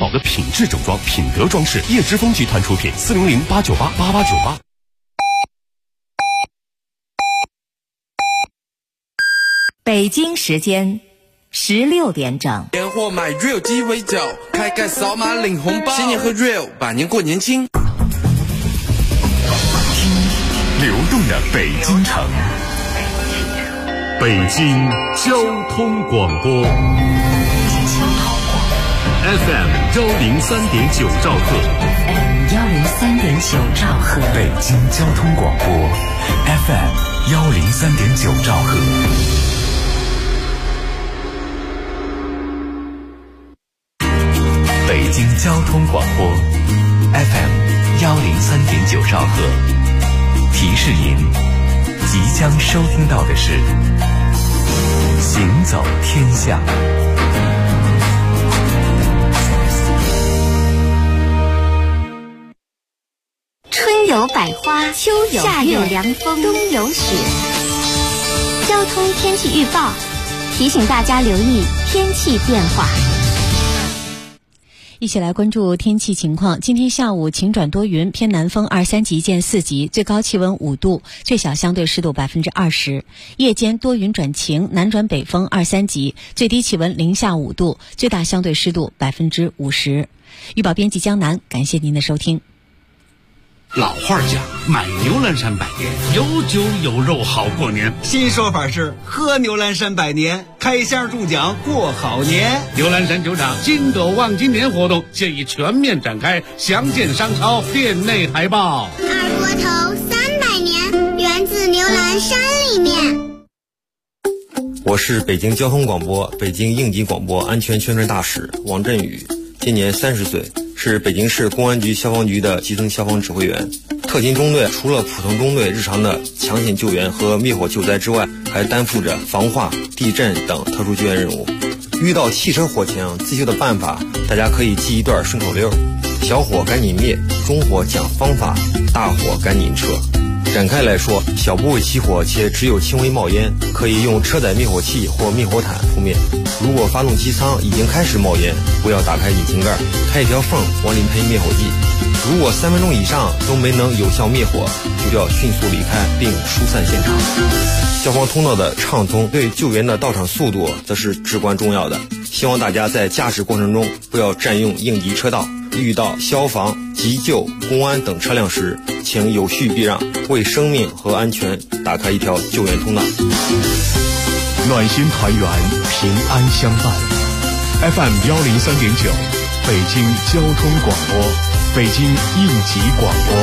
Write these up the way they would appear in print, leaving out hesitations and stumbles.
宝的品质整装、品德装饰。叶之峰集团出品，400-898-8898。 北京时间16点整。 年货买 Real 鸡尾酒，开盖扫码领红包，新年喝 Real， 百年过年轻。 流动的北京城，北京交通广播 FM 103.9兆赫， 103.9兆赫， 北京交通广播 FM 103.9兆赫。北京交通广播 FM 103.9兆赫。提示您，即将收听到的是《行走天下》。 春有百花，秋有月，夏有凉风，冬有雪。交通天气预报提醒大家留意天气变化。 一起来关注天气情况。今天下午晴转多云，偏南风2-3级见4级，最高气温5度，最小相对湿度20%。夜间多云转晴，南转北风2-3级，最低气温零下5度，最大相对湿度50%。预报编辑江南，感谢您的收听。 老话讲，买牛栏山百年，有酒有肉好过年。 新说法是喝牛栏山百年，开箱中奖过好年。 牛栏山酒厂金斗望今年活动现已全面展开，详见商超店内海报。 二锅头300年，源自牛栏山里面。 我是北京交通广播北京应急广播安全宣传大使王振宇，今年30岁，是北京市公安局消防局的基层消防指挥员。特勤中队除了普通中队日常的抢险救援和灭火救灾之外，还担负着防化、地震等特殊救援任务。遇到汽车火情，自救的办法大家可以记一段顺口溜：小火赶紧灭，中火讲方法，大火赶紧撤。展开来说，小部位起火且只有轻微冒烟，可以用车载灭火器或灭火毯扑灭。如果发动机舱已经开始冒烟，不要打开引擎盖，开一条缝往里喷灭火剂。如果3分钟以上都没能有效灭火，就要迅速离开并疏散现场。消防通道的畅通对救援的到场速度则是至关重要的。希望大家在驾驶过程中不要占用应急车道，遇到消防、急救、公安等车辆时，请有序避让，为生命和安全打开一条救援通道。 暖心团圆，平安相伴。FM 103.9，北京交通广播，北京应急广播。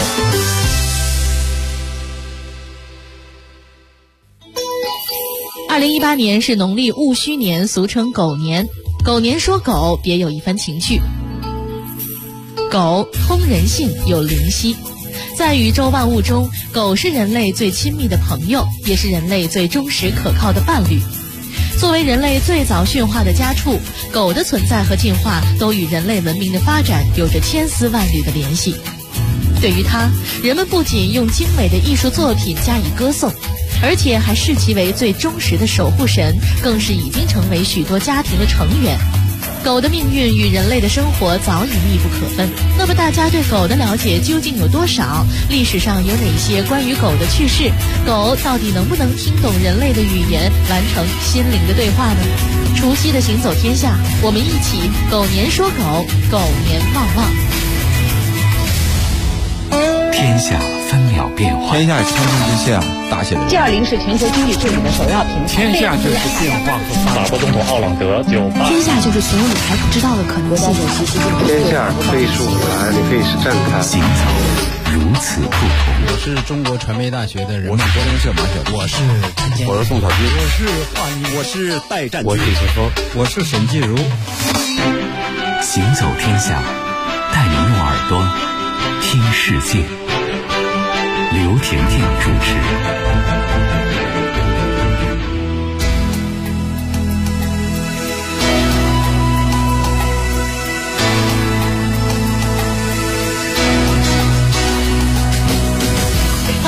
2018年是农历戊戌年，俗称狗年。狗年说狗，别有一番情趣。狗通人性，有灵犀。在宇宙万物中，狗是人类最亲密的朋友，也是人类最忠实可靠的伴侣。作为人类最早驯化的家畜，狗的存在和进化都与人类文明的发展有着千丝万缕的联系。对于它，人们不仅用精美的艺术作品加以歌颂，而且还视其为最忠实的守护神，更是已经成为许多家庭的成员。狗的命运与人类的生活早已密不可分。那么大家对狗的了解究竟有多少？历史上有哪些关于狗的趣事？狗到底能不能听懂人类的语言，完成心灵的对话呢？除夕的行走天下，我们一起狗年说狗，狗年旺旺。 天下分秒变化， 天下千军之下，大写的。 G20是全球经济治理的首要平台。 天下就是变化和发展。 法国总统奥朗德就天下就是所有你还不知道的可能性。 天下可以是舞台，也可以是站台。 行走如此不同。 我是中国传媒大学的人民播音社马晓东， 我是宋小军， 我是华一， 我是戴占军， 我是李晨峰， 我是沈继如。 行走天下，带你用耳朵听世界。刘甜甜主持。 欢迎您继续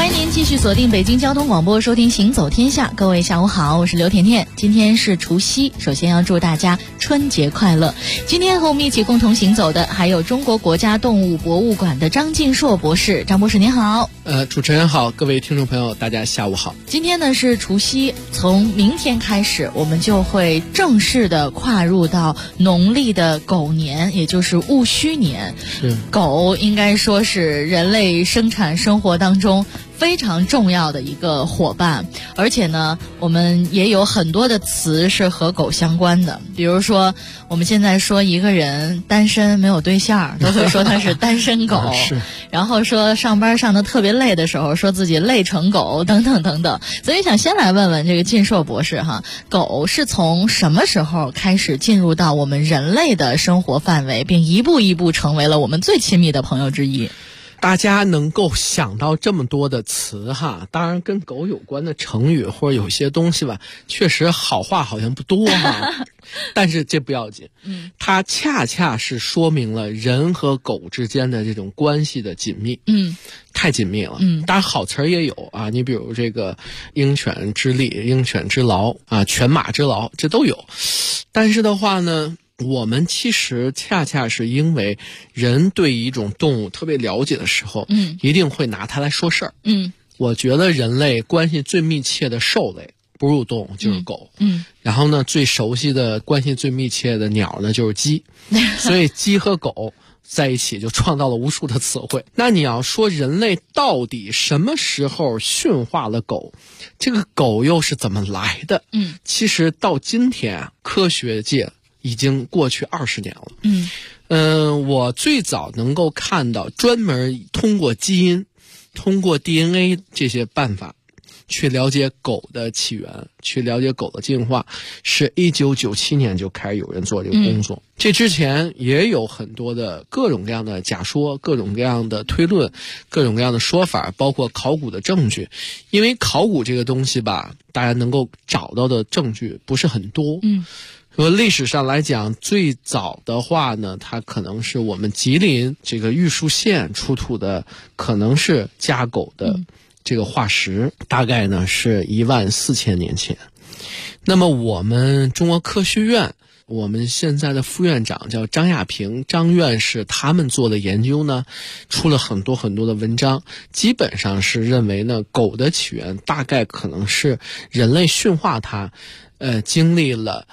续锁定北京交通广播，收听行走天下。各位下午好，我是刘甜甜。今天是除夕，首先要祝大家春节快乐。今天和我们一起共同行走的还有中国国家动物博物馆的张晋硕博士。张博士您好。 主持人好，各位听众朋友大家下午好。 今天呢是除夕，从明天开始我们就会正式的跨入到农历的狗年，也就是戊戌年。 是， 狗应该说是人类生产生活当中非常重要的一个伙伴，而且呢我们也有很多的词是和狗相关的，比如说我们现在说一个人单身没有对象都会说他是单身狗是， 然后说上班上得特别累的时候说自己累成狗等等等等。所以想先来问问这个晋硕博士哈，狗是从什么时候开始进入到我们人类的生活范围，并一步一步成为了我们最亲密的朋友之一？ 大家能够想到这么多的词哈，当然跟狗有关的成语或者有些东西吧，确实好话好像不多哈，但是这不要紧，它恰恰是说明了人和狗之间的这种关系的紧密，太紧密了，当然好词儿也有啊，你比如这个鹰犬之力、鹰犬之劳啊、犬马之劳，这都有，但是的话呢，我们其实恰恰是因为人对一种动物特别了解的时候，一定会拿它来说事儿。我觉得人类关系最密切的兽类，哺乳动物就是狗。然后呢，最熟悉的关系最密切的鸟呢就是鸡。所以鸡和狗在一起就创造了无数的词汇。那你要说人类到底什么时候驯化了狗，这个狗又是怎么来的？其实到今天啊，科学界已经过去20年了。我最早能够看到专门通过基因、通过 DNA 这些办法去了解狗的起源，去了解狗的进化，是1997年就开始有人做这个工作。这之前也有很多的各种各样的假说、各种各样的推论、各种各样的说法，包括考古的证据。因为考古这个东西吧，大家能够找到的证据不是很多。说历史上来讲，最早的话呢，它可能是我们吉林这个玉树县出土的，可能是家狗的这个化石，大概呢是14000年前。那么我们中国科学院，我们现在的副院长叫张亚平，张院士，他们做的研究呢，出了很多很多的文章，基本上是认为呢，狗的起源大概可能是人类驯化它，经历了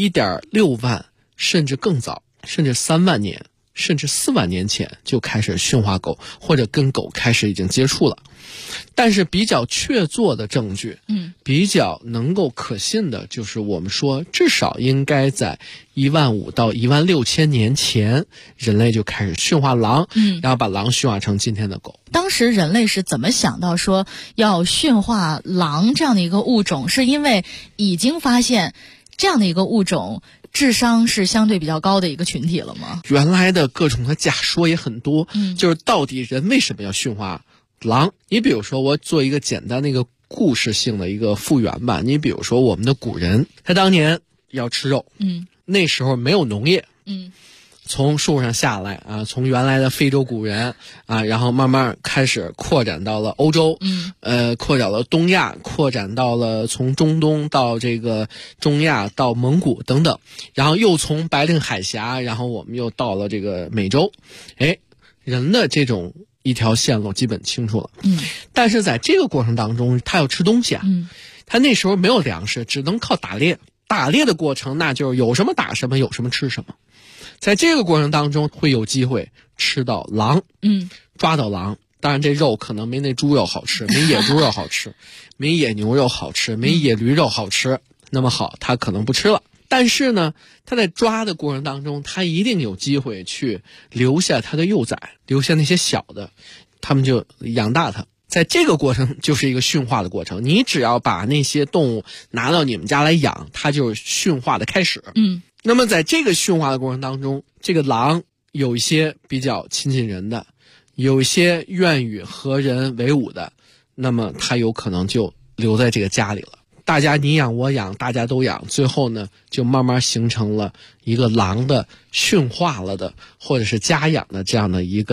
1.6万甚至更早，甚至3万年甚至4万年前就开始驯化狗，或者跟狗开始已经接触了。但是比较确凿的证据，比较能够可信的，就是我们说至少应该在15000到16000年前，人类就开始驯化狼，然后把狼驯化成今天的狗。 当时人类是怎么想到说要驯化狼这样的一个物种？是因为已经发现这样的一个物种智商是相对比较高的一个群体了吗？ 原来的各种的假说也很多，就是到底人为什么要驯化狼？你比如说，我做一个简单的一个故事性的一个复原吧。你比如说，我们的古人他当年要吃肉，那时候没有农业，从树上下来啊，从原来的非洲古人啊，然后慢慢开始扩展到了欧洲，扩展到东亚，扩展到了从中东到这个中亚到蒙古等等，然后又从白令海峡，然后我们又到了这个美洲，人的这种一条线路基本清楚了。但是在这个过程当中，他要吃东西啊，他那时候没有粮食，只能靠打猎。打猎的过程，那就是有什么打什么，有什么吃什么。在这个过程当中，会有机会吃到狼，抓到狼。当然，这肉可能没那猪肉好吃，没野猪肉好吃，没野牛肉好吃，没野驴肉好吃。那么好，他可能不吃了。但是呢，他在抓的过程当中，他一定有机会去留下他的幼崽，留下那些小的，他们就养大它。在这个过程就是一个驯化的过程，你只要把那些动物拿到你们家来养，它就是驯化的开始。那么在这个驯化的过程当中，这个狼有一些比较亲近人的，有一些愿与和人为伍的，那么它有可能就留在这个家里了。大家你养我养，大家都养，最后呢就慢慢形成了一个狼的驯化了的或者是家养的这样的一个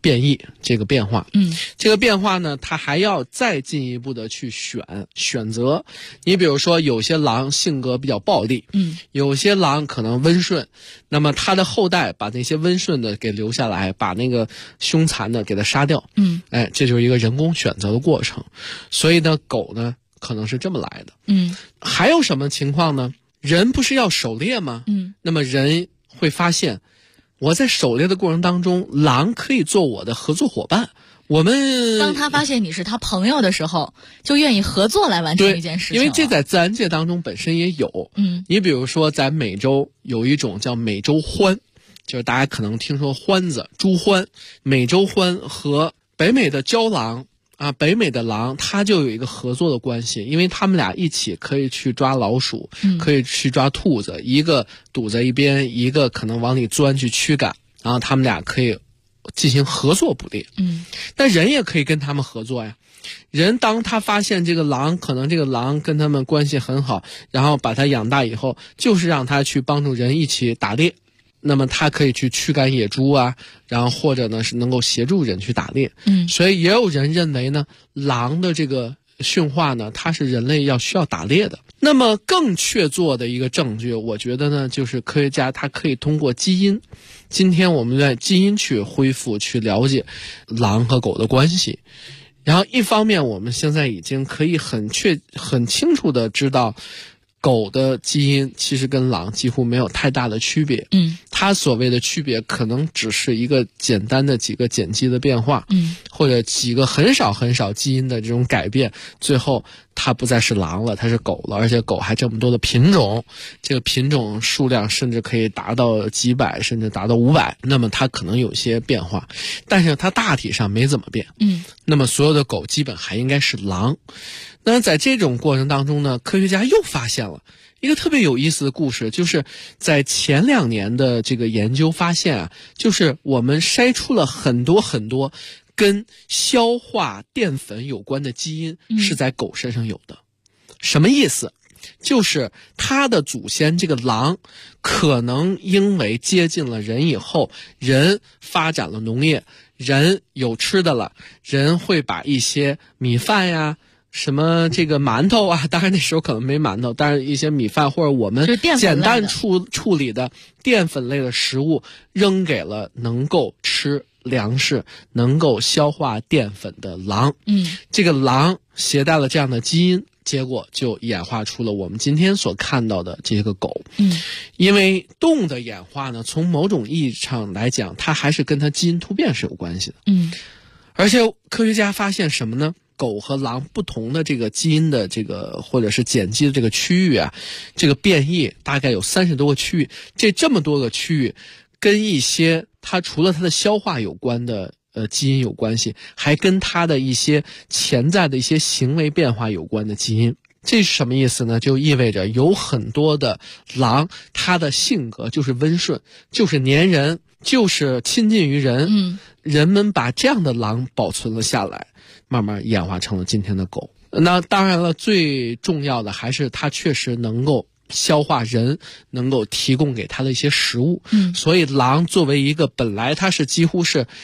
变异这个变化。这个变化呢，它还要再进一步的去选择。你比如说，有些狼性格比较暴力，有些狼可能温顺，那么它的后代把那些温顺的给留下来，把那个凶残的给它杀掉。这就是一个人工选择的过程。所以呢，狗呢可能是这么来的。还有什么情况呢？人不是要狩猎吗？那么人会发现，我在狩猎的过程当中，狼可以做我的合作伙伴。 当他发现你是他朋友的时候，就愿意合作来完成一件事情。 因为这在自然界当中本身也有。你比如说，在美洲有一种叫美洲獾，就是大家可能听说獾子、朱獾。美洲獾和北美的郊狼北美的狼，它就有一个合作的关系，因为他们俩一起可以去抓老鼠，可以去抓兔子，一个堵在一边，一个可能往里钻去驱赶，然后他们俩可以进行合作捕猎。但人也可以跟他们合作呀。人当他发现这个狼，可能这个狼跟他们关系很好，然后把它养大以后，就是让他去帮助人一起打猎。那么他可以去驱赶野猪然后或者呢是能够协助人去打猎。所以也有人认为呢，狼的这个驯化呢，它是人类需要打猎的。那么更确凿的一个证据，我觉得呢，就是科学家他可以通过基因，今天我们在基因去恢复去了解狼和狗的关系。然后一方面我们现在已经可以很清楚的知道，狗的基因其实跟狼几乎没有太大的区别。它所谓的区别可能只是一个简单的几个碱基的变化，或者几个很少基因的这种改变，最后它不再是狼了，它是狗了。而且狗还这么多的品种，这个品种数量甚至可以达到几百，甚至达到500，那么它可能有些变化，但是它大体上没怎么变。那么所有的狗基本还应该是狼。那么在这种过程当中呢，科学家又发现了一个特别有意思的故事，就是在前2年的这个研究发现就是我们筛出了很多跟消化淀粉有关的基因是在狗身上有的。什么意思？就是它的祖先这个狼，可能因为接近了人以后，人发展了农业，人有吃的了，人会把一些米饭什么这个馒头当然那时候可能没馒头，但是一些米饭或者我们简单处理的淀粉类的食物扔给了能够吃粮食、能够消化淀粉的狼。这个狼携带了这样的基因，结果就演化出了我们今天所看到的这个狗。因为动物的演化呢，从某种意义上来讲，它还是跟它基因突变是有关系的。而且科学家发现什么呢？狗和狼不同的这个基因的这个或者是碱基的这个区域这个变异大概有30多个区域。这么多个区域跟一些它除了它的消化有关的基因有关系，还跟它的一些潜在的一些行为变化有关的基因。这是什么意思呢？就意味着有很多的狼，它的性格就是温顺，就是粘人，就是亲近于人。人们把这样的狼保存了下来，慢慢演化成了今天的狗。那当然了，最重要的还是它确实能够消化人能够提供给它的一些食物。所以狼作为一个本来它是几乎是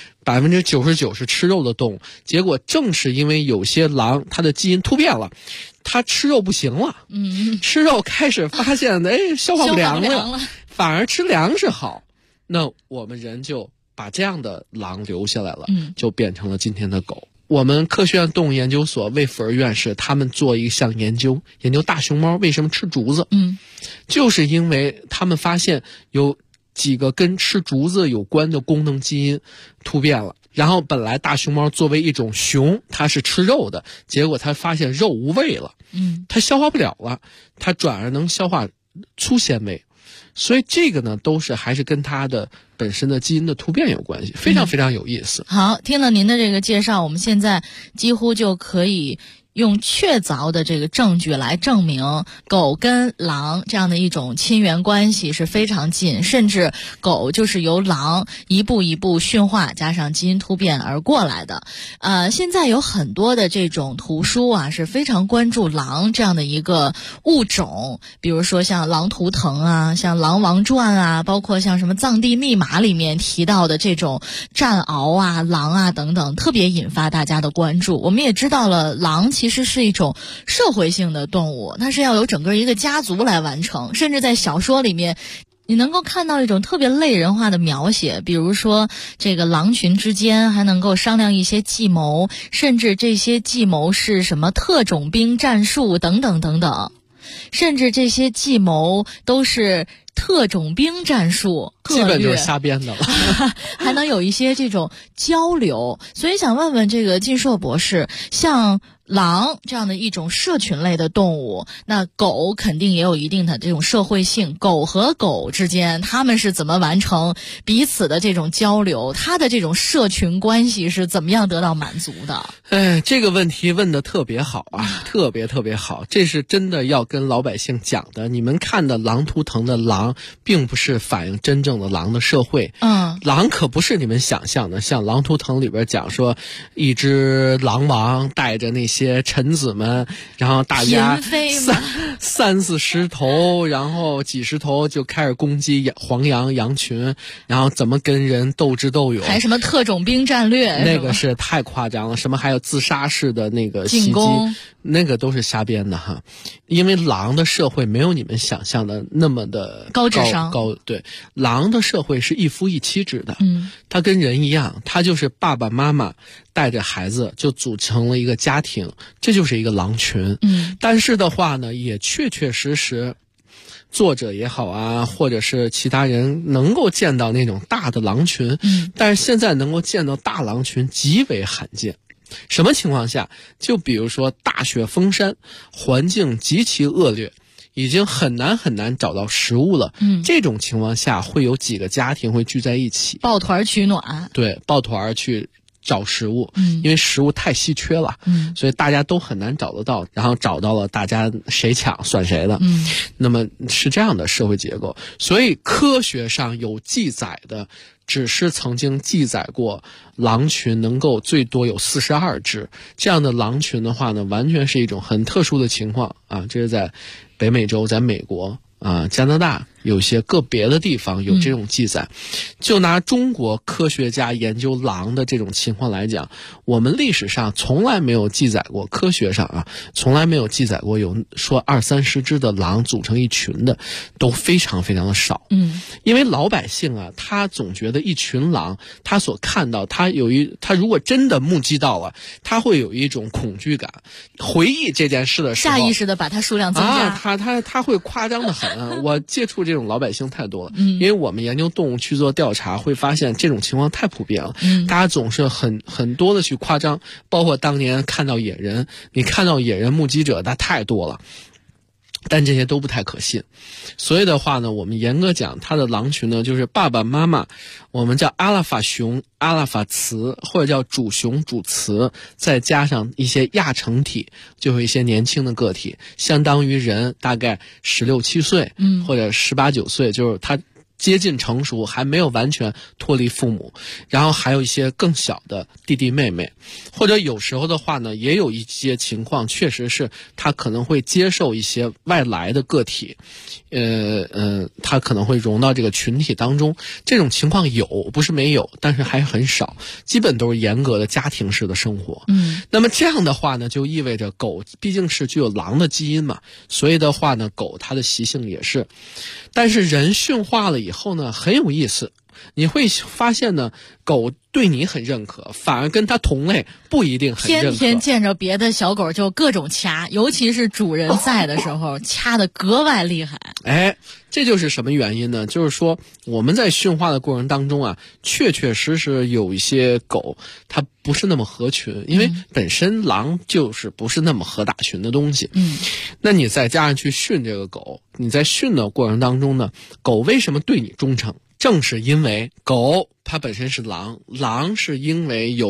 99%是吃肉的动物，结果正是因为有些狼它的基因突变了，它吃肉不行了。吃肉开始发现消化不良了，反而吃粮食好。那我们人就把这样的狼留下来了，就变成了今天的狗。我们科学院动物研究所魏福尔院士他们做一项研究大熊猫为什么吃竹子。就是因为他们发现有几个跟吃竹子有关的功能基因突变了，然后本来大熊猫作为一种熊，它是吃肉的，结果它发现肉无味了，它消化不了了，它转而能消化粗纤维。所以这个呢，都是还是跟它的本身的基因的突变有关系，非常非常有意思。 好，听了您的这个介绍，我们现在几乎就可以用确凿的这个证据来证明狗跟狼这样的一种亲缘关系是非常近，甚至狗就是由狼一步一步驯化加上基因突变而过来的。现在有很多的这种图书啊是非常关注狼这样的一个物种，比如说像《狼图腾》啊，像《狼王传》啊，包括像什么《藏地密码》里面提到的这种战獒啊、狼啊等等，特别引发大家的关注。我们也知道了，狼其实是一种社会性的动物，它是要有整个一个家族来完成，甚至在小说里面你能够看到一种特别类人化的描写，比如说这个狼群之间还能够商量一些计谋，甚至这些计谋是什么特种兵战术等等等等，甚至这些计谋都是特种兵战术， 基本就是瞎编的了还能有一些这种交流。所以想问问这个靳硕博士，像狼这样的一种社群类的动物，那狗肯定也有一定的这种社会性，狗和狗之间他们是怎么完成彼此的这种交流，它的这种社群关系是怎么样得到满足的？ 这个问题问得特别好啊，特别特别好，这是真的要跟老百姓讲的。你们看的《狼图腾》的狼并不是反映真正的狼的社会，狼可不是你们想象的，像《狼图腾》里边讲说一只狼王带着那些臣子们，然后大家三四十头，然后几十头就开始攻击黄羊羊群，然后怎么跟人斗智斗勇， 还什么特种兵战略， 那个是太夸张了，什么还有自杀式的那个袭击，那个都是瞎编的哈。因为狼的社会没有你们想象的那么的高智商， 对，狼的社会是一夫一妻制的，它跟人一样，它就是爸爸妈妈带着孩子就组成了一个家庭，这就是一个狼群。但是的话呢，也确确实实作者也好啊，或者是其他人能够见到那种大的狼群，但是现在能够见到大狼群极为罕见。什么情况下？就比如说大雪封山，环境极其恶劣，已经很难找到食物了。这种情况下会有几个家庭会聚在一起， 抱团取暖。 对，抱团去找食物，因为食物太稀缺了，所以大家都很难找得到，然后找到了，大家谁抢算谁的。那么是这样的社会结构，所以科学上有记载的只是曾经记载过狼群能够最多有42只，这样的狼群的话呢，完全是一种很特殊的情况啊。这是在北美洲，在美国啊、加拿大有些个别的地方有这种记载。就拿中国科学家研究狼的这种情况来讲，我们历史上从来没有记载过，科学上啊从来没有记载过有说20-30只的狼组成一群的，都非常非常的少。因为老百姓啊，他总觉得一群狼，他所看到，他如果真的目击到了，他会有一种恐惧感。回忆这件事的时候， 下意识的把它数量增加。 他会夸张的很。我接触这种老百姓太多了，因为我们研究动物去做调查，会发现这种情况太普遍了。大家总是很多的去夸张，包括当年看到野人，你看到野人目击者那太多了。但这些都不太可信，所以的话呢，我们严格讲，它的狼群呢，就是爸爸妈妈，我们叫阿拉法雄、阿拉法雌，或者叫主雄、主雌，再加上一些亚成体，就是一些年轻的个体，相当于人大概16-17岁，或者18-19岁，就是他接近成熟，还没有完全脱离父母，然后还有一些更小的弟弟妹妹，或者有时候的话呢，也有一些情况确实是他可能会接受一些外来的个体，他可能会融到这个群体当中，这种情况有，不是没有，但是还很少，基本都是严格的家庭式的生活。那么这样的话呢，就意味着狗毕竟是具有狼的基因嘛，所以的话呢，狗它的习性也是，但是人驯化了以后呢，很有意思，你会发现呢，狗对你很认可，反而跟它同类不一定很认可。 天天见着别的小狗就各种掐，尤其是主人在的时候，掐得格外厉害。 这就是什么原因呢？就是说我们在驯化的过程当中啊，确确实实有一些狗它不是那么合群，因为本身狼就是不是那么合打群的东西。那你再加上去训这个狗，你在训的过程当中呢，狗为什么对你忠诚？正是因为狗它本身是狼，狼是因为有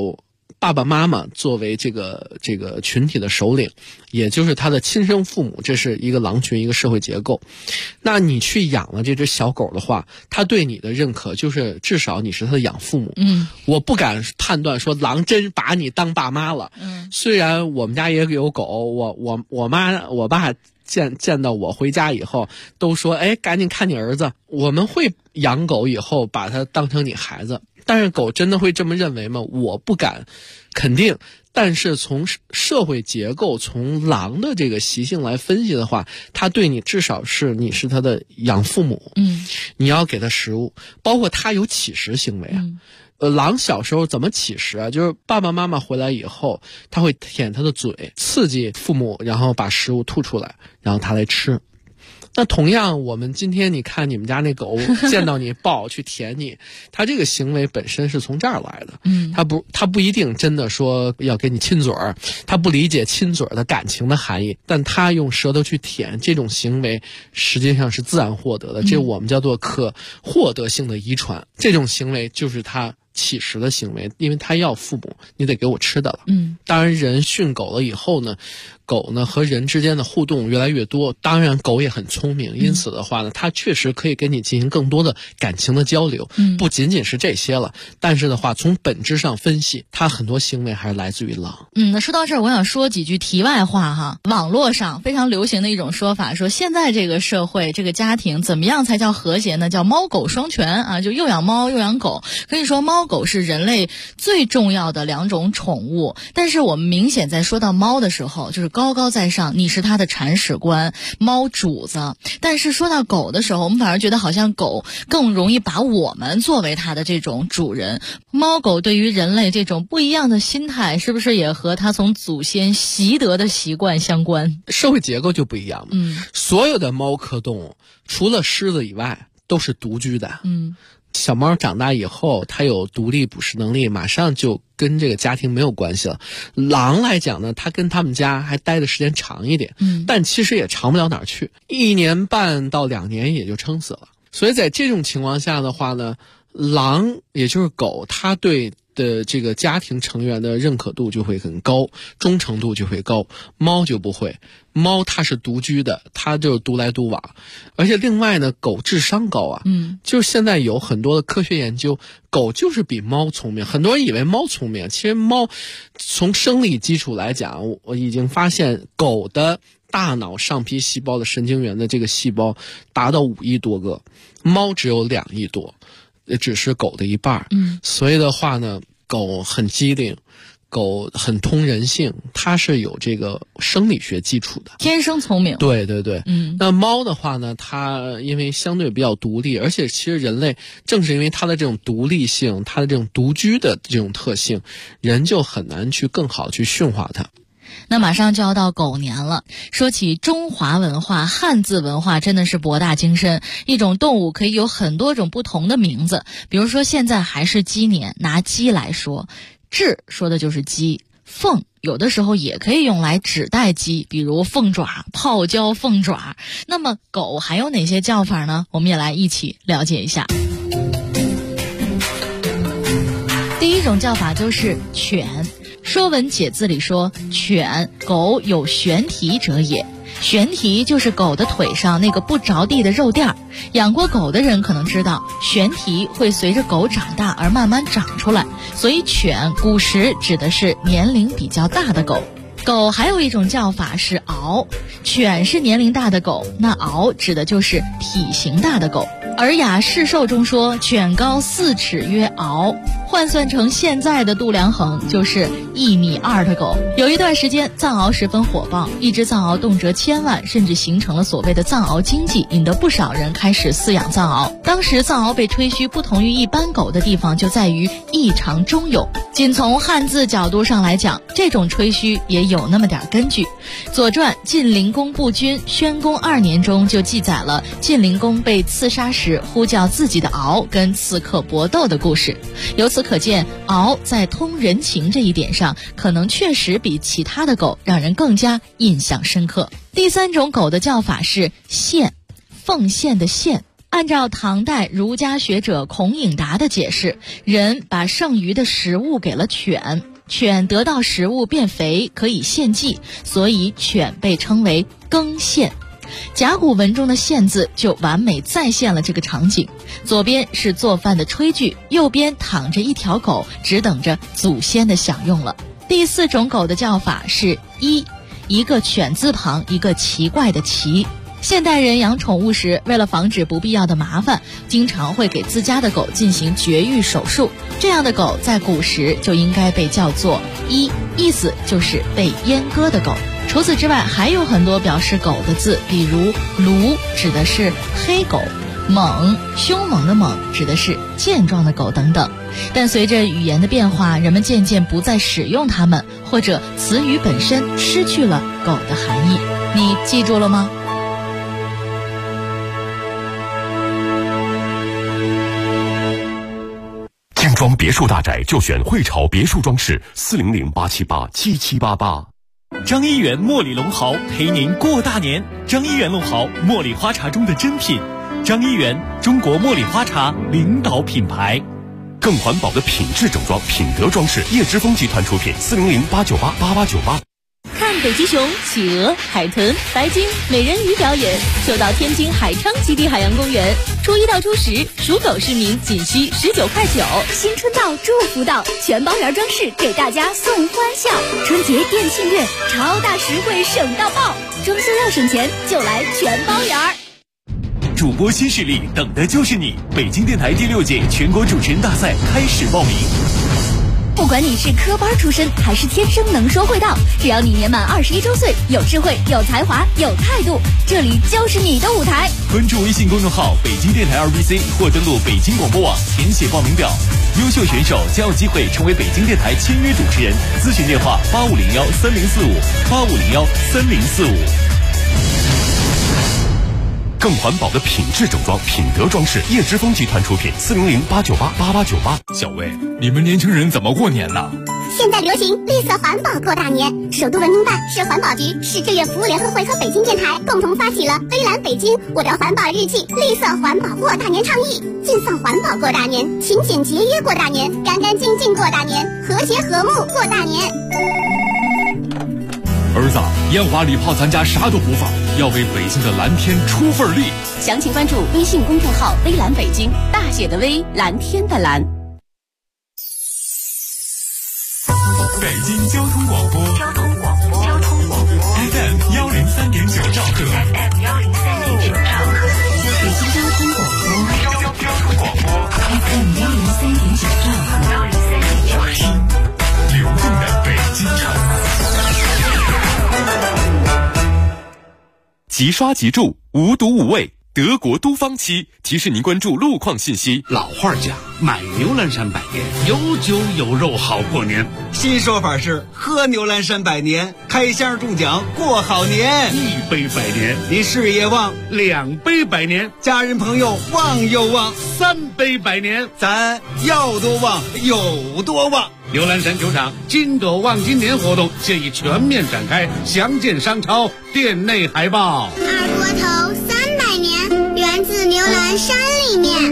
爸爸妈妈作为这个群体的首领，也就是他的亲生父母，这是一个狼群，一个社会结构。那你去养了这只小狗的话，他对你的认可就是至少你是他的养父母。我不敢判断说狼真把你当爸妈了。虽然我们家也有狗，我妈我爸见到我回家以后都说，哎，赶紧看你儿子。我们会养狗以后把它当成你孩子，但是狗真的会这么认为吗？我不敢肯定。但是从社会结构，从狼的这个习性来分析的话，它对你至少是你是它的养父母。你要给它食物，包括它有乞食行为啊。狼小时候怎么乞食啊？就是爸爸妈妈回来以后，他会舔他的嘴，刺激父母，然后把食物吐出来，然后他来吃。那同样，我们今天你看你们家那狗见到你抱去舔你，它这个行为本身是从这儿来的。它不一定真的说要给你亲嘴儿，它不理解亲嘴儿的感情的含义，但它用舌头去舔这种行为实际上是自然获得的，这我们叫做可获得性的遗传。这种行为就是它乞食的行为，因为它要父母，你得给我吃的了。当然人训狗了以后呢，狗呢和人之间的互动越来越多，当然狗也很聪明，因此的话呢，它确实可以跟你进行更多的感情的交流，不仅仅是这些了。但是的话，从本质上分析，它很多行为还是来自于狼。 那说到这儿，我想说几句题外话哈。网络上非常流行的一种说法，说现在这个社会这个家庭怎么样才叫和谐呢？叫猫狗双全啊，就又养猫又养狗。可以说猫狗是人类最重要的两种宠物，但是我们明显在说到猫的时候，就是高高在上，你是它的铲屎官、猫主子。但是说到狗的时候，我们反而觉得好像狗更容易把我们作为它的这种主人。猫狗对于人类这种不一样的心态，是不是也和它从祖先习得的习惯相关？ 社会结构就不一样嘛。所有的猫科动物，除了狮子以外，都是独居的。小猫长大以后，它有独立捕食能力，马上就跟这个家庭没有关系了。狼来讲呢，它跟他们家还待的时间长一点，但其实也长不了哪儿去，1年半到2年也就撑死了。所以在这种情况下的话呢，狼也就是狗，它对的这个家庭成员的认可度就会很高，忠诚度就会高。猫就不会，猫它是独居的，它就独来独往。而且另外呢，狗智商高啊，就是现在有很多的科学研究，狗就是比猫聪明。很多人以为猫聪明，其实猫从生理基础来讲，我已经发现狗的大脑上皮细胞的神经元的这个细胞达到5亿多个，猫只有2亿多，也只是狗的一半。所以的话呢，狗很机灵，狗很通人性，它是有这个生理学基础的， 天生聪明。 对对对。那猫的话呢，它因为相对比较独立，而且其实人类正是因为它的这种独立性，它的这种独居的这种特性，人就很难去更好去驯化它。 那马上就要到狗年了，说起中华文化，汉字文化真的是博大精深，一种动物可以有很多种不同的名字。比如说现在还是鸡年，拿鸡来说，雉说的就是鸡，凤有的时候也可以用来指代鸡，比如凤爪、泡椒凤爪。那么狗还有哪些叫法呢？我们也来一起了解一下。第一种叫法就是犬。说文解字里说，犬，狗有悬蹄者也。悬蹄就是狗的腿上那个不着地的肉垫儿。养过狗的人可能知道，悬蹄会随着狗长大而慢慢长出来，所以犬古时指的是年龄比较大的狗。狗还有一种叫法是獒，犬是年龄大的狗，那獒指的就是体型大的狗。尔雅释兽中说，犬高4尺曰獒，换算成现在的度量衡就是1.2米的狗。有一段时间藏獒十分火爆，一只藏獒动辄1000万，甚至形成了所谓的藏獒经济，引得不少人开始饲养藏獒。当时藏獒被吹嘘不同于一般狗的地方就在于异常忠勇，仅从汉字角度上来讲，这种吹嘘也有那么点根据。左传晋灵公布君宣公2年中就记载了晋灵公被刺杀时呼叫自己的獒跟刺客搏斗的故事。由此可见，獒在通人情这一点上，可能确实比其他的狗让人更加印象深刻。第三种狗的叫法是献，奉献的献。按照唐代儒家学者孔颖达的解释，人把剩余的食物给了犬， 犬得到食物变肥可以献祭，所以犬被称为耕献。甲骨文中的献字就完美再现了这个场景，左边是做饭的炊具，右边躺着一条狗，只等着祖先的享用了。第4种狗的叫法是一个犬字旁一个奇怪的奇。现代人养宠物时，为了防止不必要的麻烦，经常会给自家的狗进行绝育手术。这样的狗在古时就应该被叫做意思就是被阉割的狗。除此之外，还有很多表示狗的字，比如卢指的是黑狗，猛凶猛的猛指的是健壮的狗等等。但随着语言的变化，人们渐渐不再使用它们，或者词语本身失去了狗的含义。你记住了吗？ 精装别墅大宅就选汇潮别墅装饰，400-878-7788。 张一元茉莉龙豪陪您过大年。张一元龙豪，茉莉花茶中的珍品。张一元，中国茉莉花茶领导品牌。 更环保的品质整装，品德装饰，叶之峰集团出品，400-898-8898。 看北极熊、企鹅、海豚、白鲸、美人鱼表演，就到天津海昌基地海洋公园。初1到初10，属狗市民仅需19.9块。新春到，祝福到，全包圆装饰给大家送欢笑。春节店庆月，超大实惠，省到爆！装修要省钱，就来全包圆。 主播新势力，等的就是你！北京电台第6届全国主持人大赛开始报名。 不管你是科班出身还是天生能说会道，只要你年满21周岁，有智慧、有才华、有态度，这里就是你的舞台。 关注微信公众号北京电台2BC 或登录北京广播网，填写报名表。优秀选手将有机会成为北京电台签约主持人。咨询电话8501-3045，8501-3045。 更环保的品质整装，品德装饰，叶之峰集团出品，400-898-8898。 小薇，你们年轻人怎么过年呢？ 现在流行绿色环保过大年，首都文明办、市环保局、市志愿服务联合会和北京电台共同发起了微蓝北京我的环保日记绿色环保过大年倡议，尽放环保过大年，勤俭节约过大年，干干净净过大年，和谐和睦过大年。 儿子，烟花礼炮咱家啥都不放，要为北京的蓝天出份力。 详情关注微信公众号微蓝北京，大写的微，蓝天的蓝。 北京交通广播FM 103.9兆赫，北京交通广播FM 103.9兆赫，流动的北京城。 即刷即住，无毒无味，德国都方漆提示您关注路况信息。 老话讲，买牛栏山百年，有酒有肉好过年。 新说法是喝牛栏山百年，开箱中奖过好年。 1杯百年， 你事业旺 ；2杯百年， 家人朋友旺又旺 ；3杯百年， 咱要多旺有多旺。 牛栏山球场金斗旺今年活动现已全面展开，详见商超店内海报。 二锅头300年，源自牛栏山里面。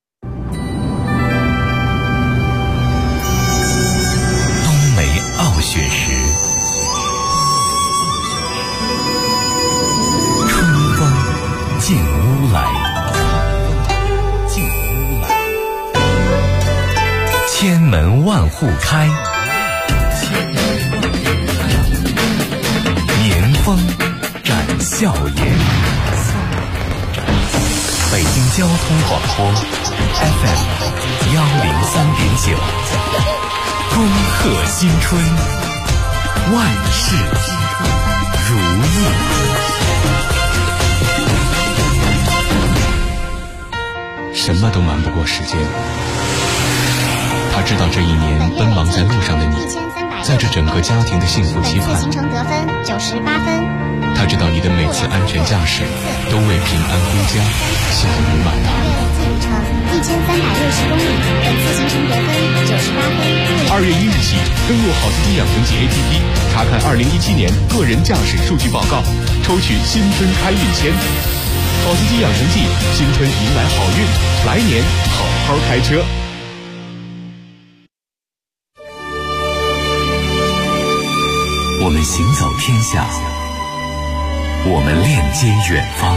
冬梅傲雪时，春风进屋来。千门万户开，年风展笑颜。北京交通广播 FM 103.9，恭贺新春，万事如意。 什么都瞒不过时间。他知道这一年奔忙在路上的你，在这整个家庭的幸福期盼。 行程得分98分。 他知道你的每次安全驾驶都为平安归家幸福满堂。 每次1360公里，本次行程得分98分。 2月1日起，登录好司机养成记 APP， 查看2017年个人驾驶数据报告，抽取新春开运签。好司机养成记，新春迎来好运，来年好好开车。 我们行走天下，我们链接远方。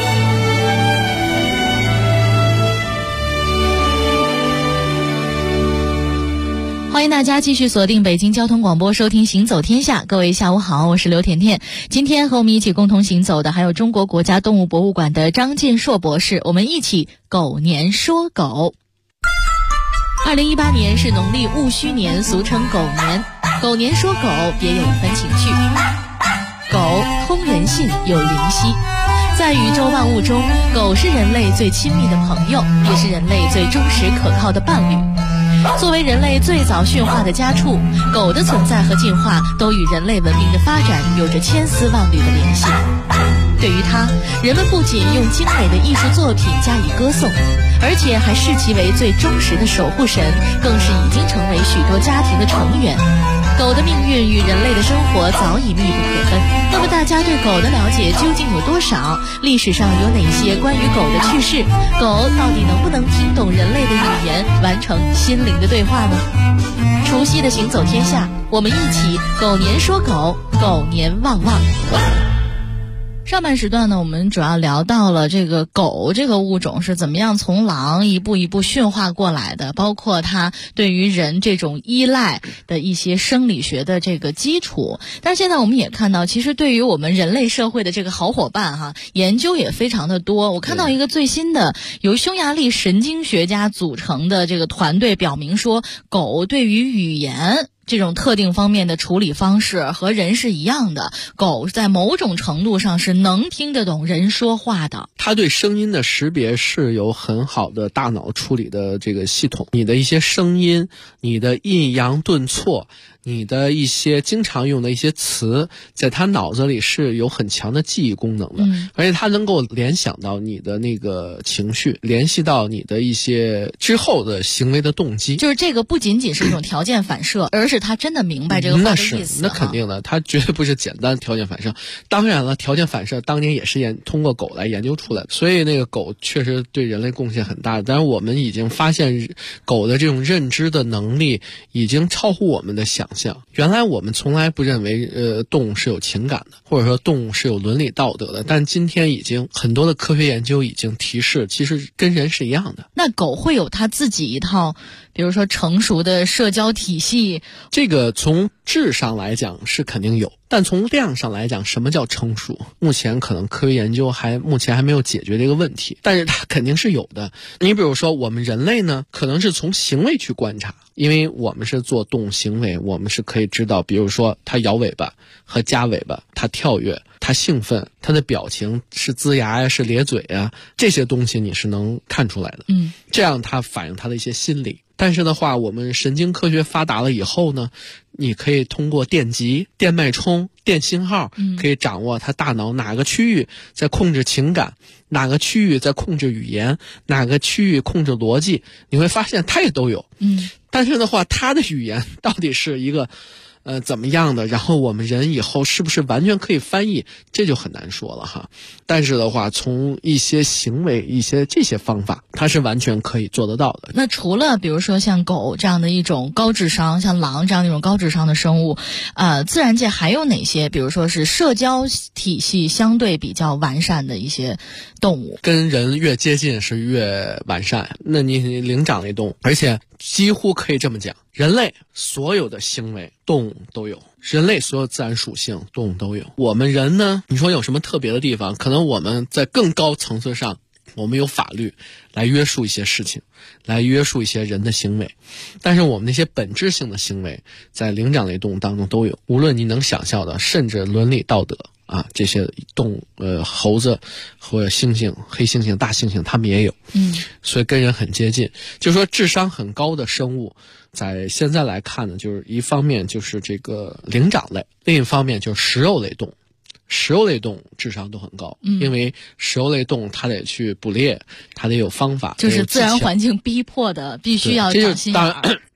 欢迎大家继续锁定北京交通广播，收听行走天下。各位下午好，我是刘甜甜。今天和我们一起共同行走的还有中国国家动物博物馆的张晋硕博士，我们一起狗年说狗。2018年是农历戊戌年，俗称狗年。狗年说狗别有一番情趣。狗通人性，有灵犀。在宇宙万物中，狗是人类最亲密的朋友，也是人类最忠实可靠的伴侣。作为人类最早驯化的家畜，狗的存在和进化都与人类文明的发展有着千丝万缕的联系。对于它，人们不仅用精美的艺术作品加以歌颂，而且还视其为最忠实的守护神，更是已经成为许多家庭的成员。狗的命运与人类的生活早已密不可分。那么大家对狗的了解究竟有多少？历史上有哪些关于狗的趣事？狗到底能不能听懂人类的语言，完成心灵的对话呢？除夕的行走天下，我们一起狗年说狗，狗年旺旺。上半时段呢，我们主要聊到了这个狗这个物种是怎么样从狼一步一步驯化过来的，包括它对于人这种依赖的一些生理学的这个基础。但是现在我们也看到，其实对于我们人类社会的这个好伙伴哈，研究也非常的多。我看到一个最新的由匈牙利神经学家组成的这个团队表明说，狗对于语言这种特定方面的处理方式和人是一样的，狗在某种程度上是能听得懂人说话的。 它对声音的识别是有很好的大脑处理的这个系统，你的一些声音，你的抑扬顿挫，你的一些经常用的一些词，在他脑子里是有很强的记忆功能的，而且他能够联想到你的那个情绪，联系到你的一些之后的行为的动机。 就是这个不仅仅是一种条件反射，而是他真的明白这个话的意思。 那肯定的，他绝对不是简单条件反射。当然了，条件反射当年也是通过狗来研究出来的，所以那个狗确实对人类贡献很大。但是我们已经发现，狗的这种认知的能力已经超乎我们的想象。原来我们从来不认为动物是有情感的，或者说动物是有伦理道德的，但今天已经很多的科学研究已经提示，其实跟人是一样的。 那狗会有它自己一套，比如说成熟的社交体系？ 这个从质上来讲是肯定有，但从量上来讲，什么叫成熟？目前可能科学研究目前还没有解决这个问题，但是它肯定是有的。你比如说我们人类呢，可能是从行为去观察，因为我们是做动物行为，我们是可以知道，比如说它摇尾巴和夹尾巴，它跳跃，它兴奋，它的表情是龇牙呀，是咧嘴啊，这些东西你是能看出来的。这样它反映它的一些心理。但是的话，我们神经科学发达了以后呢，你可以通过电极、电脉冲、电信号，可以掌握它大脑哪个区域在控制情感，哪个区域在控制语言，哪个区域控制逻辑，你会发现它也都有。但是的话，它的语言到底是一个怎么样的，然后我们人以后是不是完全可以翻译，这就很难说了哈。但是的话，从一些行为，一些这些方法，它是完全可以做得到的。 那除了比如说像狗这样的一种高智商，像狼这样的一种高智商的生物，自然界还有哪些比如说是社交体系相对比较完善的一些动物？ 跟人越接近是越完善。那你灵长类动物，而且几乎可以这么讲，人类所有的行为动物都有，人类所有自然属性动物都有。我们人呢，你说有什么特别的地方？可能我们在更高层次上，我们有法律来约束一些事情，来约束一些人的行为，但是我们那些本质性的行为在灵长类动物当中都有，无论你能想象的，甚至伦理道德啊，这些动物，猴子或者猩猩、黑猩猩、大猩猩，它们也有，所以跟人很接近。就是说，智商很高的生物，在现在来看呢，就是一方面就是这个灵长类，另一方面就是食肉类动物。食肉类动物智商都很高，因为食肉类动物它得去捕猎，它得有方法， 就是自然环境逼迫的，必须要长心眼儿。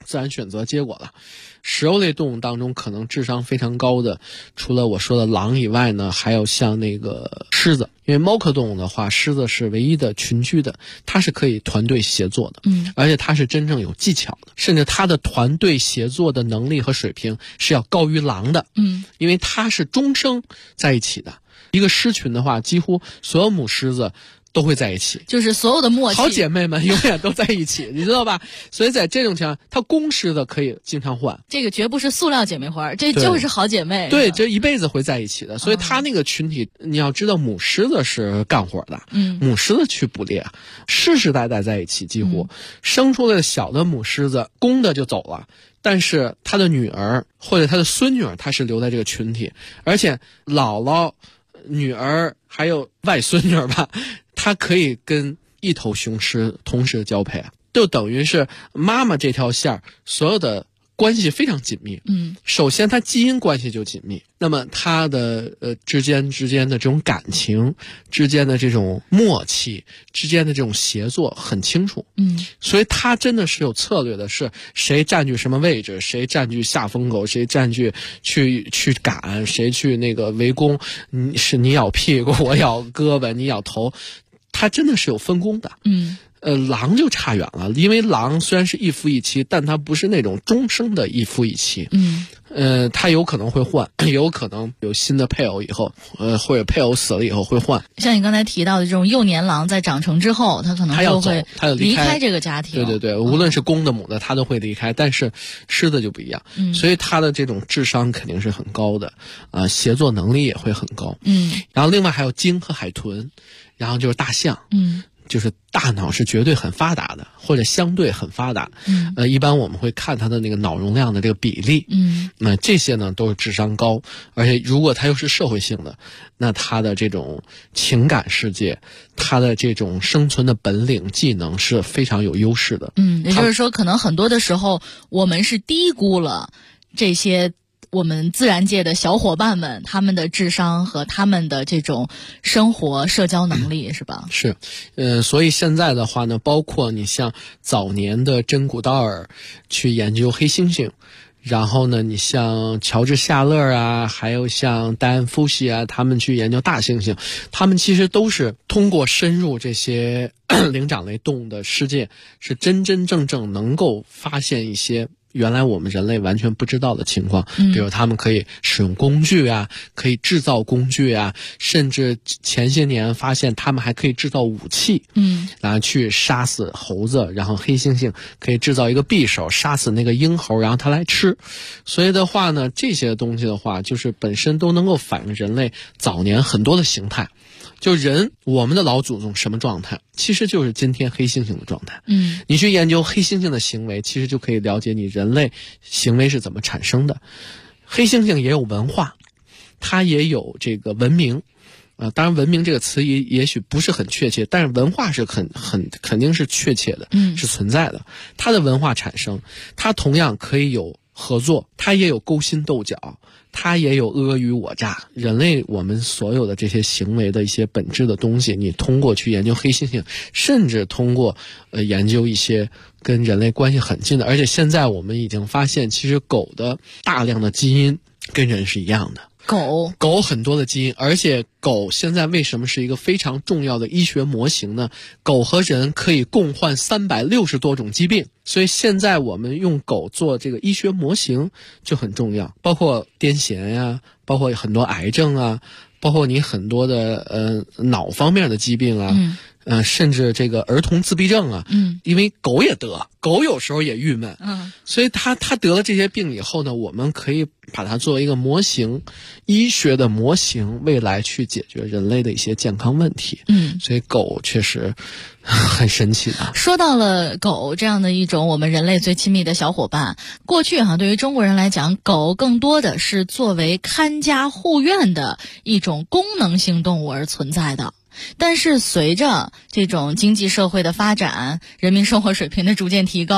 自然选择结果了。食肉类动物当中可能智商非常高的，除了我说的狼以外呢，还有像那个狮子。因为猫科动物的话，狮子是唯一的群居的，它是可以团队协作的，而且它是真正有技巧的，甚至它的团队协作的能力和水平是要高于狼的，因为它是终生在一起的。一个狮群的话，几乎所有母狮子都会在一起， 就是所有的默契， 好姐妹们永远都在一起，你知道吧？所以在这种情况，它公狮子可以经常换， 这个绝不是塑料姐妹花，这就是好姐妹。 对，这一辈子会在一起的。所以它那个群体，你要知道，母狮子是干活的，母狮子去捕猎，世世代代在一起，几乎生出来的小的母狮子，公的就走了。但是他的女儿或者他的孙女儿，他是留在这个群体，而且姥姥、女儿还有外孙女儿吧，他可以跟一头雄狮同时交配，就等于是妈妈这条线所有的关系非常紧密。首先它基因关系就紧密，那么它的之间的这种感情，之间的这种默契，之间的这种协作很清楚。所以它真的是有策略的，是谁占据什么位置，谁占据下风口，谁占据去赶，谁去那个围攻，是你咬屁股，我咬胳膊，你咬头，它真的是有分工的。狼就差远了，因为狼虽然是一夫一妻，但它不是那种终生的一夫一妻。它有可能会换，也有可能有新的配偶以后，或者配偶死了以后会换。 像你刚才提到的这种幼年狼，在长成之后，它可能就会离开这个家庭。 对，无论是公的母的，它都会离开。但是狮子就不一样，所以它的这种智商肯定是很高的，协作能力也会很高。然后另外还有鲸和海豚，然后就是大象。就是大脑是绝对很发达的，或者相对很发达。一般我们会看它的那个脑容量的这个比例。那这些呢都是智商高，而且如果它又是社会性的，那它的这种情感世界，它的这种生存的本领技能是非常有优势的。 也就是说，可能很多的时候我们是低估了这些我们自然界的小伙伴们他们的智商和他们的这种生活社交能力，是吧？ 是，所以现在的话呢，包括你像早年的珍古道尔去研究黑猩猩，然后呢，你像乔治夏勒啊，还有像戴安夫西啊，他们去研究大猩猩，他们其实都是通过深入这些灵长类动物的世界，是真真正正能够发现一些原来我们人类完全不知道的情况。比如他们可以使用工具啊，可以制造工具啊，甚至前些年发现他们还可以制造武器，然后去杀死猴子，然后黑猩猩可以制造一个匕首杀死那个鹰猴，然后它来吃。所以的话呢，这些东西的话就是本身都能够反映人类早年很多的形态。就人，我们的老祖宗什么状态，其实就是今天黑猩猩的状态。你去研究黑猩猩的行为，其实就可以了解你人类行为是怎么产生的。黑猩猩也有文化，它也有这个文明。当然文明这个词也许不是很确切，但是文化是肯定是确切的，是存在的。它的文化产生，它同样可以有合作，它也有勾心斗角，它也有阿谀我诈。人类我们所有的这些行为的一些本质的东西，你通过去研究黑猩猩，甚至通过研究一些跟人类关系很近的，而且现在我们已经发现，其实狗的大量的基因跟人是一样的。狗很多的基因，而且狗现在为什么是一个非常重要的医学模型呢？狗和人可以共患360多种疾病，所以现在我们用狗做这个医学模型就很重要，包括癫痫呀，包括很多癌症啊，包括你很多的脑方面的疾病啊，甚至这个儿童自闭症啊，因为狗也得，狗有时候也郁闷，所以它得了这些病以后呢，我们可以把它作为一个模型，医学的模型，未来去解决人类的一些健康问题。所以狗确实很神奇的。 说到了狗这样的一种我们人类最亲密的小伙伴，过去对于中国人来讲，狗更多的是作为看家护院的一种功能性动物而存在的。但是随着这种经济社会的发展，人民生活水平的逐渐提高，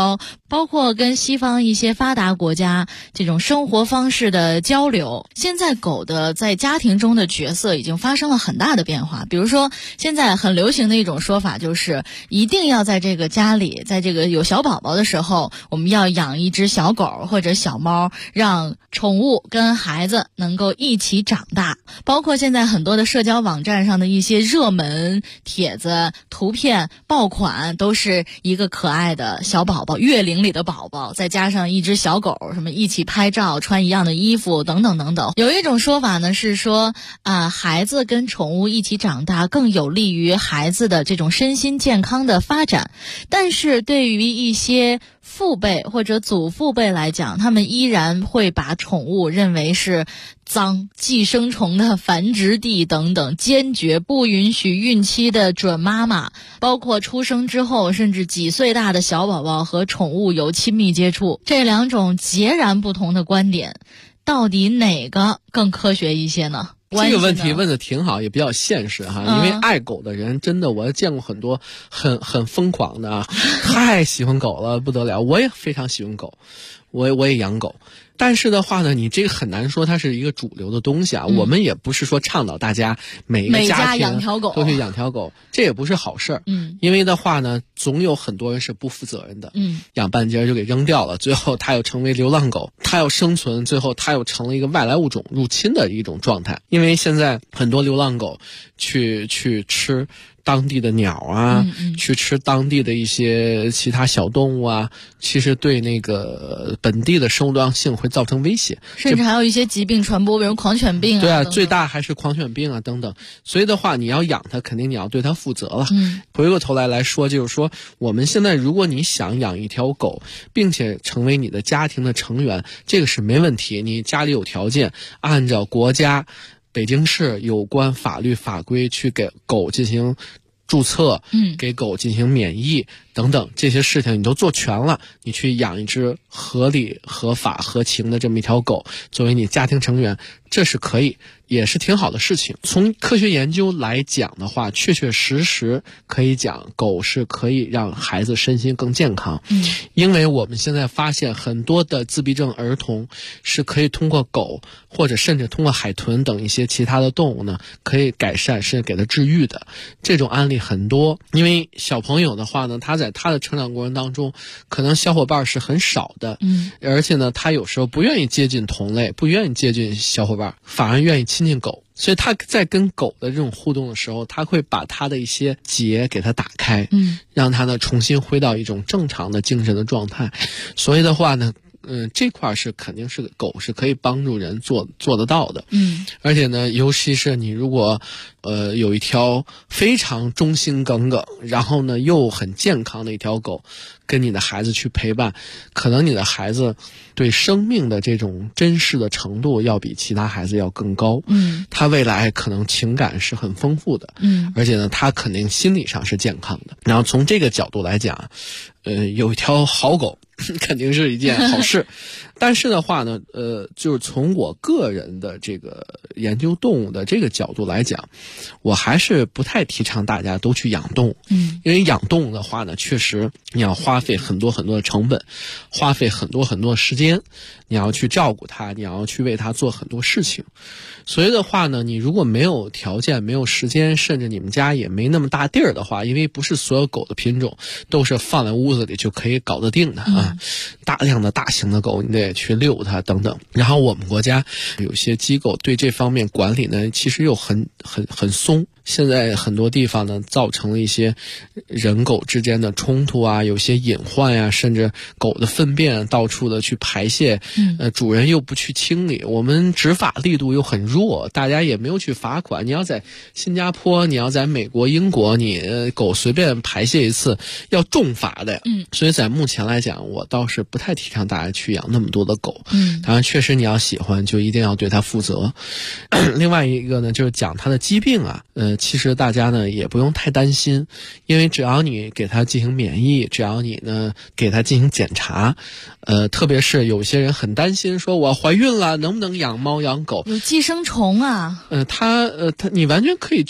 包括跟西方一些发达国家这种生活方式的交流。现在狗的在家庭中的角色已经发生了很大的变化。比如说现在很流行的一种说法就是一定要在这个家里，在这个有小宝宝的时候，我们要养一只小狗或者小猫，让宠物跟孩子能够一起长大。包括现在很多的社交网站上的一些热门帖子、图片、爆款，都是一个可爱的小宝宝，月龄里的宝宝，再加上一只小狗，什么一起拍照，穿一样的衣服，等等等等。有一种说法呢是说孩子跟宠物一起长大更有利于孩子的这种身心健康的发展，但是对于一些父辈或者祖父辈来讲，他们依然会把宠物认为是脏、寄生虫的繁殖地等等，坚决不允许孕期的准妈妈，包括出生之后甚至几岁大的小宝宝和宠物有亲密接触。这两种截然不同的观点，到底哪个更科学一些呢？ 这个问题问的挺好，也比较现实哈。因为爱狗的人真的，我见过很多很疯狂的，太喜欢狗了不得了。我也非常喜欢狗，我也养狗。但是的话呢，你这个很难说它是一个主流的东西啊。我们也不是说倡导大家每一个家庭都去养条狗，这也不是好事儿。因为的话呢，总有很多人是不负责任的。养半截就给扔掉了，最后它又成为流浪狗，它要生存，最后它又成了一个外来物种入侵的一种状态。因为现在很多流浪狗去吃当地的鸟啊，去吃当地的一些其他小动物啊，其实对那个本地的生物多样性会造成威胁， 甚至还有一些疾病传播，比如狂犬病啊。 对啊，最大还是狂犬病啊等等。所以的话，你要养它，肯定你要对它负责了。回过头来说，就是说我们现在如果你想养一条狗，并且成为你的家庭的成员，这个是没问题。你家里有条件，按照国家北京市有关法律法规去给狗进行注册，给狗进行免疫等等，这些事情你都做全了，你去养一只合理、合法、合情的这么一条狗作为你家庭成员，这是可以，也是挺好的事情。从科学研究来讲的话，确确实实可以讲狗是可以让孩子身心更健康。因为我们现在发现很多的自闭症儿童是可以通过狗或者甚至通过海豚等一些其他的动物呢，可以改善甚至给它治愈的。这种案例很多。因为小朋友的话呢，他在他的成长过程当中可能小伙伴是很少的，而且呢他有时候不愿意接近同类，不愿意接近小伙伴，反而愿意亲近狗。所以他在跟狗的这种互动的时候，他会把他的一些结给他打开，让他呢重新回到一种正常的精神的状态。所以的话呢，这块是肯定是狗是可以帮助人做得到的。而且呢，尤其是你如果有一条非常忠心耿耿，然后呢又很健康的一条狗跟你的孩子去陪伴，可能你的孩子对生命的这种珍视的程度要比其他孩子要更高。他未来可能情感是很丰富的，而且呢他肯定心理上是健康的。然后从这个角度来讲，有一条好狗肯定是一件好事。但是的话呢，就是从我个人的这个研究动物的这个角度来讲，我还是不太提倡大家都去养动物。因为养动物的话呢，确实你要花费很多很多的成本，花费很多很多的时间，你要去照顾它，你要去为它做很多事情。所以的话呢，你如果没有条件、没有时间，甚至你们家也没那么大地儿的话，因为不是所有狗的品种都是放在屋子里就可以搞得定的啊，大量的大型的狗你得去遛它等等。然后我们国家有些机构对这方面管理呢，其实又很松。现在很多地方呢，造成了一些人狗之间的冲突啊，有些隐患啊，甚至狗的粪便到处的去排泄，主人又不去清理，我们执法力度又很弱，大家也没有去罚款。你要在新加坡，你要在美国、英国，你狗随便排泄一次要重罚的。所以在目前来讲，我倒是不太提倡大家去养那么多的狗。当然确实你要喜欢就一定要对它负责。另外一个呢，就是讲它的疾病啊，其实大家呢也不用太担心，因为只要你给它进行免疫，只要你呢给它进行检查，特别是有些人很担心说我怀孕了能不能养猫养狗， 有寄生虫啊。 你完全可以去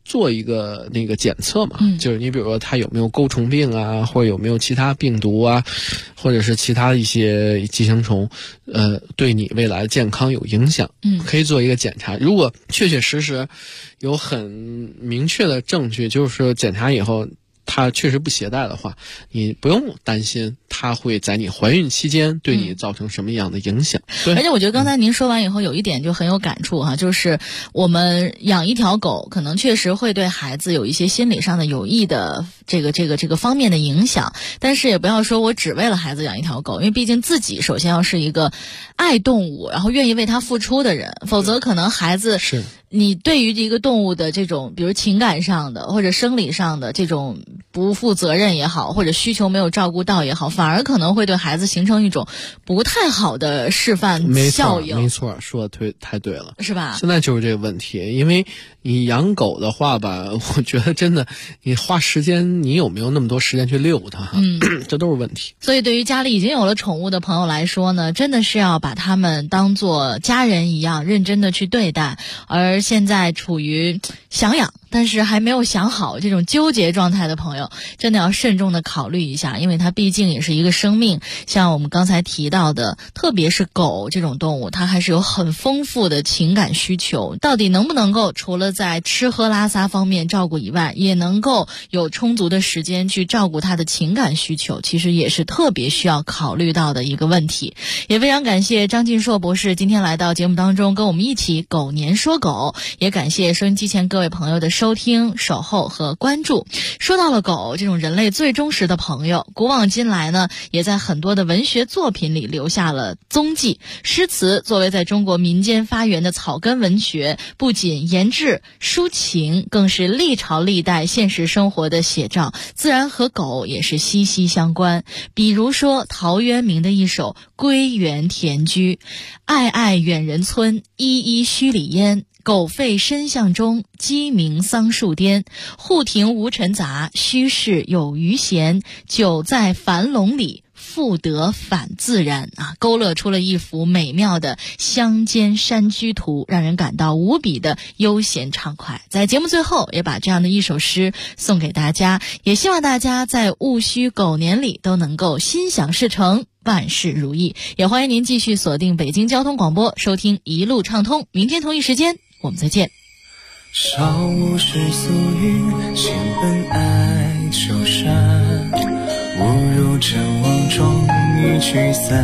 做一个那个检测嘛，就是你比如说他有没有钩虫病啊，或者有没有其他病毒啊，或者是其他一些寄生虫，对你未来的健康有影响，可以做一个检查。如果确确实实有很明确的证据，就是说检查以后它确实不携带的话，你不用担心它会在你怀孕期间对你造成什么样的影响。 而且我觉得刚才您说完以后，有一点就很有感触哈，就是我们养一条狗，可能确实会对孩子有一些心理上的有益的这个方面的影响，但是也不要说我只为了孩子养一条狗，因为毕竟自己首先要是一个爱动物，然后愿意为它付出的人，否则可能孩子是。你对于一个动物的这种比如情感上的或者生理上的这种不负责任也好，或者需求没有照顾到也好，反而可能会对孩子形成一种不太好的示范效应。 没错，说的太对了， 是吧？ 现在就是这个问题，因为你养狗的话吧，我觉得真的你花时间，你有没有那么多时间去遛它，这都是问题。 所以对于家里已经有了宠物的朋友来说呢，真的是要把它们当作家人一样认真的去对待，而现在处于想养但是还没有想好这种纠结状态的朋友，真的要慎重的考虑一下，因为它毕竟也是一个生命，像我们刚才提到的，特别是狗这种动物，它还是有很丰富的情感需求，到底能不能够除了在吃喝拉撒方面照顾以外，也能够有充足的时间去照顾它的情感需求，其实也是特别需要考虑到的一个问题。也非常感谢张晋硕博士今天来到节目当中跟我们一起狗年说狗，也感谢收音机前各位朋友的收听、守候和关注。说到了狗这种人类最忠实的朋友，古往今来呢，也在很多的文学作品里留下了踪迹。诗词作为在中国民间发源的草根文学，不仅言志抒情，更是历朝历代现实生活的写照，自然和狗也是息息相关。比如说陶渊明的一首《归园田居》，暧暧远人村，依依墟里烟。狗吠深巷中，鸡鸣桑树颠。户庭无尘杂，虚室有余闲。久在樊笼里，复得返自然啊，勾勒出了一幅美妙的乡间山居图，让人感到无比的悠闲畅快。在节目最后，也把这样的一首诗送给大家，也希望大家在戊戌狗年里都能够心想事成，万事如意。也欢迎您继续锁定北京交通广播，收听一路畅通。明天同一时间我们再见。 少无世俗语，心本爱秋山。误入尘网中，一去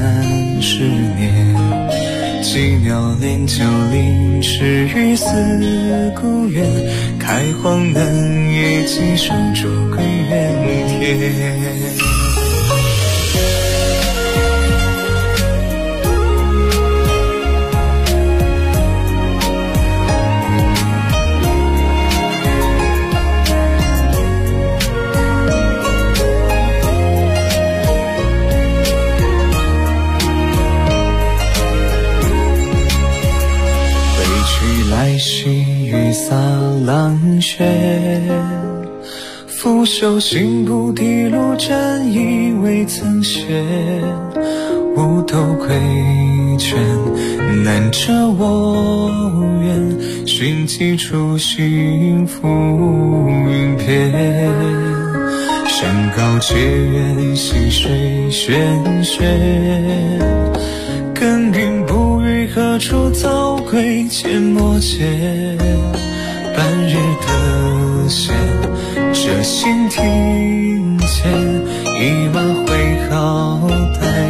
30年。羁鸟恋旧林，池鱼思故园。开荒嫩叶，几手竹归原田。来兮雨洒狼血，拂袖行不滴露，沾衣未曾歇。五斗归卷，难遮我愿。寻几处幸福云片。山高且远，溪水喧喧。耕耘不语，何处早归阡陌间。半日得闲，这心庭前。一马挥毫待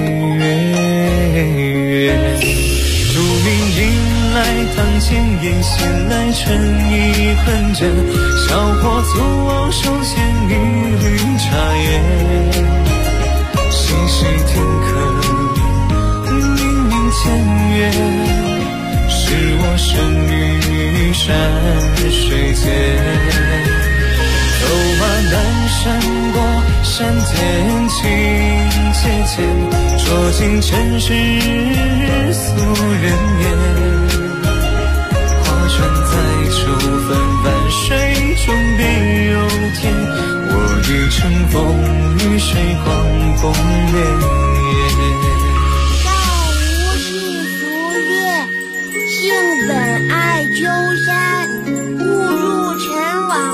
月圆。竹林迎来堂前燕，闲来春意困倦。小伙足往手牵一缕茶叶。细细听客明明前月，是我生于山水间。走马南山过，山间情切切，捉尽尘世俗人言。划船载舟，泛泛水中别有天。我欲乘风与水，狂风潋滟。 道无世俗语，性本爱丘山。误入尘网，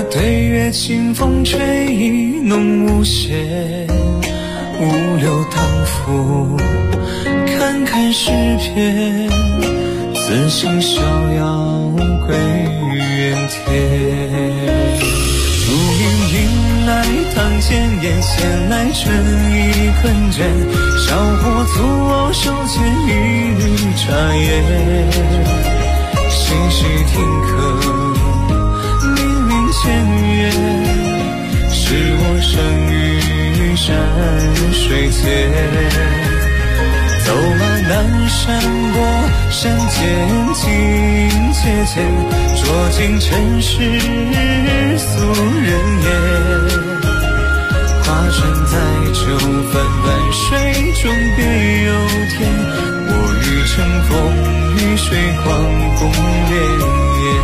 对月清风吹意浓无邪，五柳当phủ，看看诗篇，自行逍遥归原帖。竹林迎来堂前燕，闲来春意困倦，小火足我手牵一缕茶叶，细细听客明明前月，是我生于山水间。走马南山过山间，境界间捉尽尘世俗人言。划船载酒，泛泛水中别有天。我欲乘风与水光共潋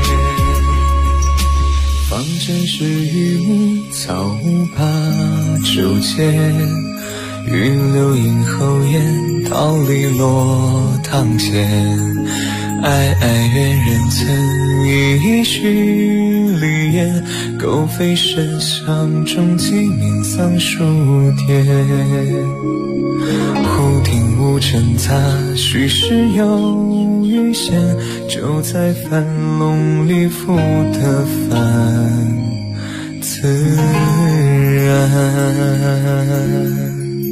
滟。方阵是榆木草把竹间，云流影后烟，桃李落堂前。哀哀怨人曾一许离言，狗吠深巷中鸡鸣桑树颠。忽听无尘杂，虚实有余弦，就在樊笼里复得返自然。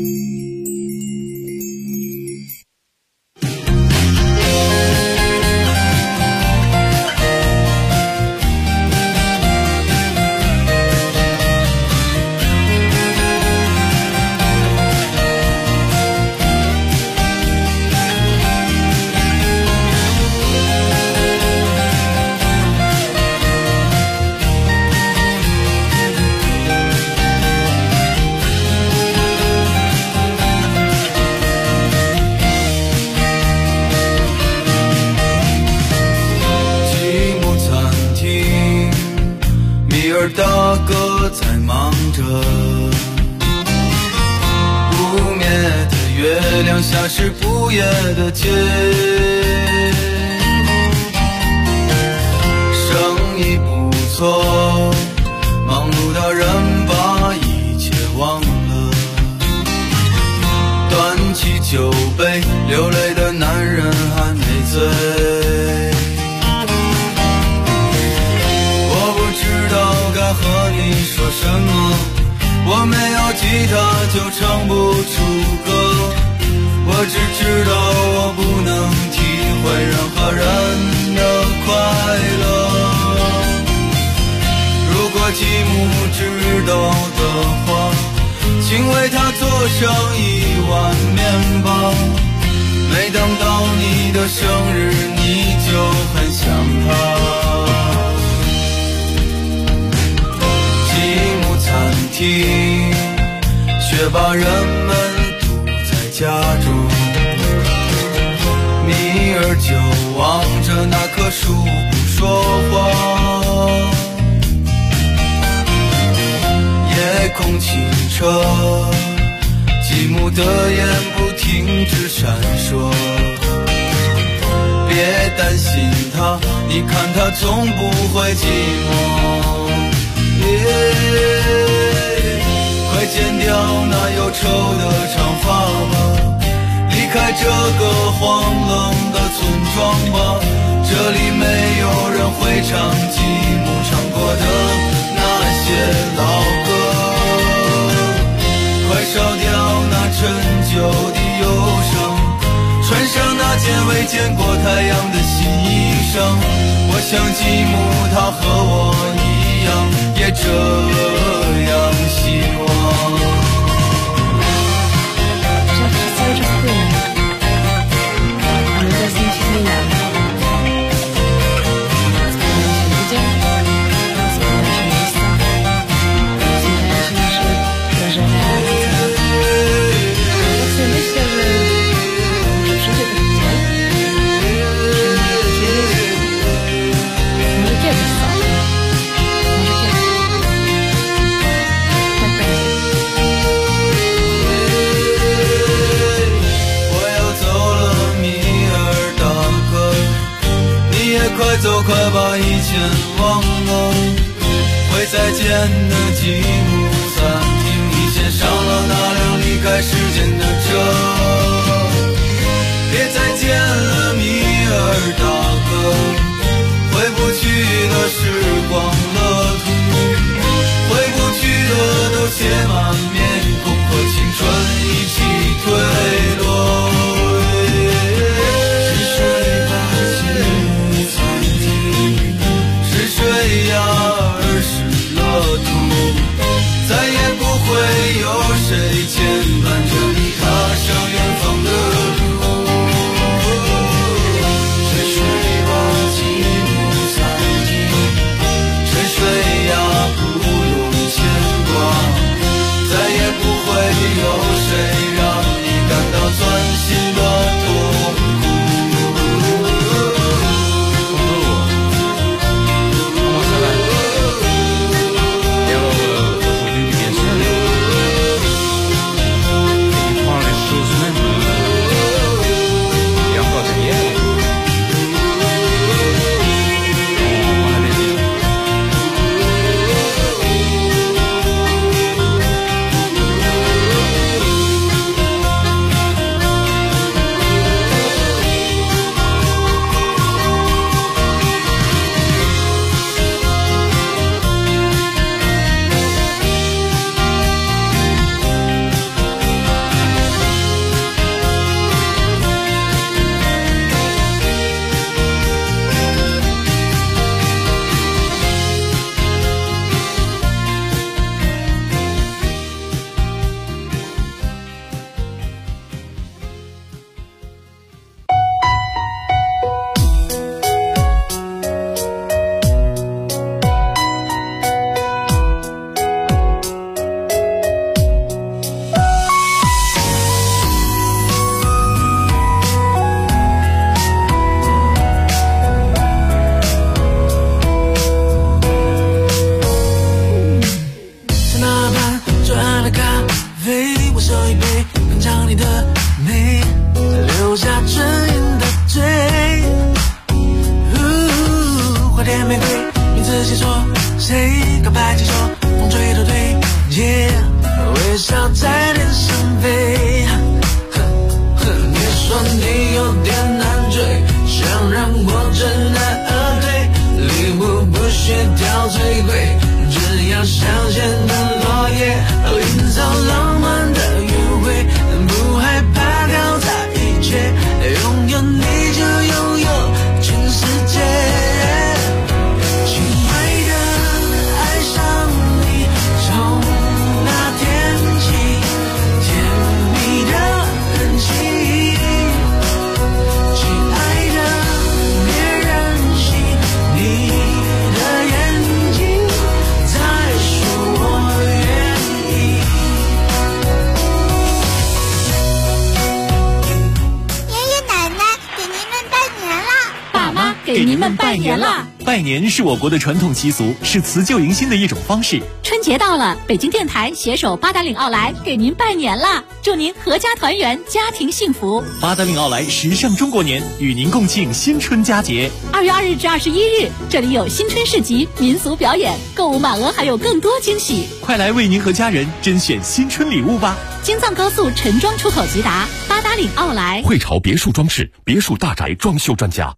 大哥在忙着，不灭的月亮下是不夜的街，生意不错，忙碌的人把一切忘了，端起酒杯，流泪的男人还没醉。和你说什么？我没有吉他就唱不出歌，我只知道我不能体会任何人的快乐。如果继母知道的话，请为他做上一碗面包。每当到你的生日，你就很想他。餐厅却把人们堵在家中，米儿就望着那棵树不说话。夜空清澈，继母的眼不停止闪烁。别担心他，你看他从不会寂寞。快剪掉那忧愁的长发吧，离开这个荒冷的村庄吧，这里没有人会唱继母唱过的那些老歌。快烧掉那陈旧的忧伤，穿上那件未见过太阳的新衣裳。我想继母她和我一样，也这样希望。快走，快把以前忘了，回会再见的积木餐厅，你先上了那辆离开时间的车。别再见了米尔大哥，回不去的时光乐土，回不去的都写满面孔，和青春一起坠落。是谁把积木餐厅，是谁呀儿时了土，再也不会有谁牵绊着你踏上远方的路。有谁让你感到钻心的痛苦？ 给您们拜年啦！ 拜年是我国的传统习俗，是辞旧迎新的一种方式。 春节到了，北京电台携手八达岭奥莱给您拜年啦！祝您阖家团圆，家庭幸福。 八达岭奥莱时尚中国年，与您共庆新春佳节。 2月2日至21日，这里有新春市集、民俗表演，购物满额还有更多惊喜。 快来为您和家人甄选新春礼物吧！ 京藏高速陈庄出口直达，八达岭奥莱。 汇潮别墅装饰，别墅大宅装修专家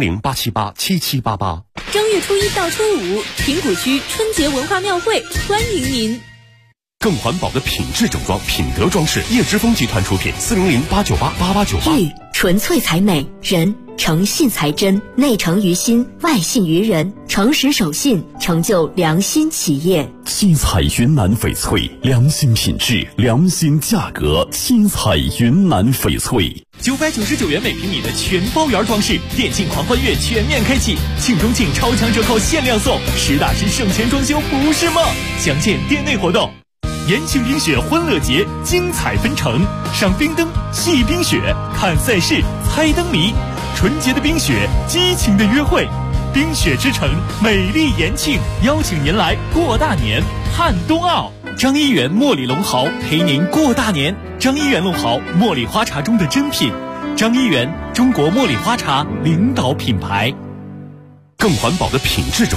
，400-878-7788。 正月初1到初5，平谷区春节文化庙会欢迎您。 更环保的品质整装，品德装饰，叶之峰集团出品，400-898-8898。 玉纯粹才美，人诚信才真，内诚于心，外信于人，诚实守信，成就良心企业。 七彩云南翡翠，良心品质，良心价格。七彩云南翡翠 ，999元每平米的全包圆装饰，电竞狂欢月全面开启，庆中庆超强折扣限量送，实打实省钱装修不是梦。详见店内活动。延庆冰雪欢乐节精彩纷呈，赏冰灯、戏冰雪、看赛事、猜灯谜，纯洁的冰雪，激情的约会。冰雪之城，美丽延庆，邀请您来过大年，看冬奥。张一元茉莉龙豪陪您过大年。张一元龙豪，茉莉花茶中的珍品。张一元，中国茉莉花茶领导品牌。 更环保的品质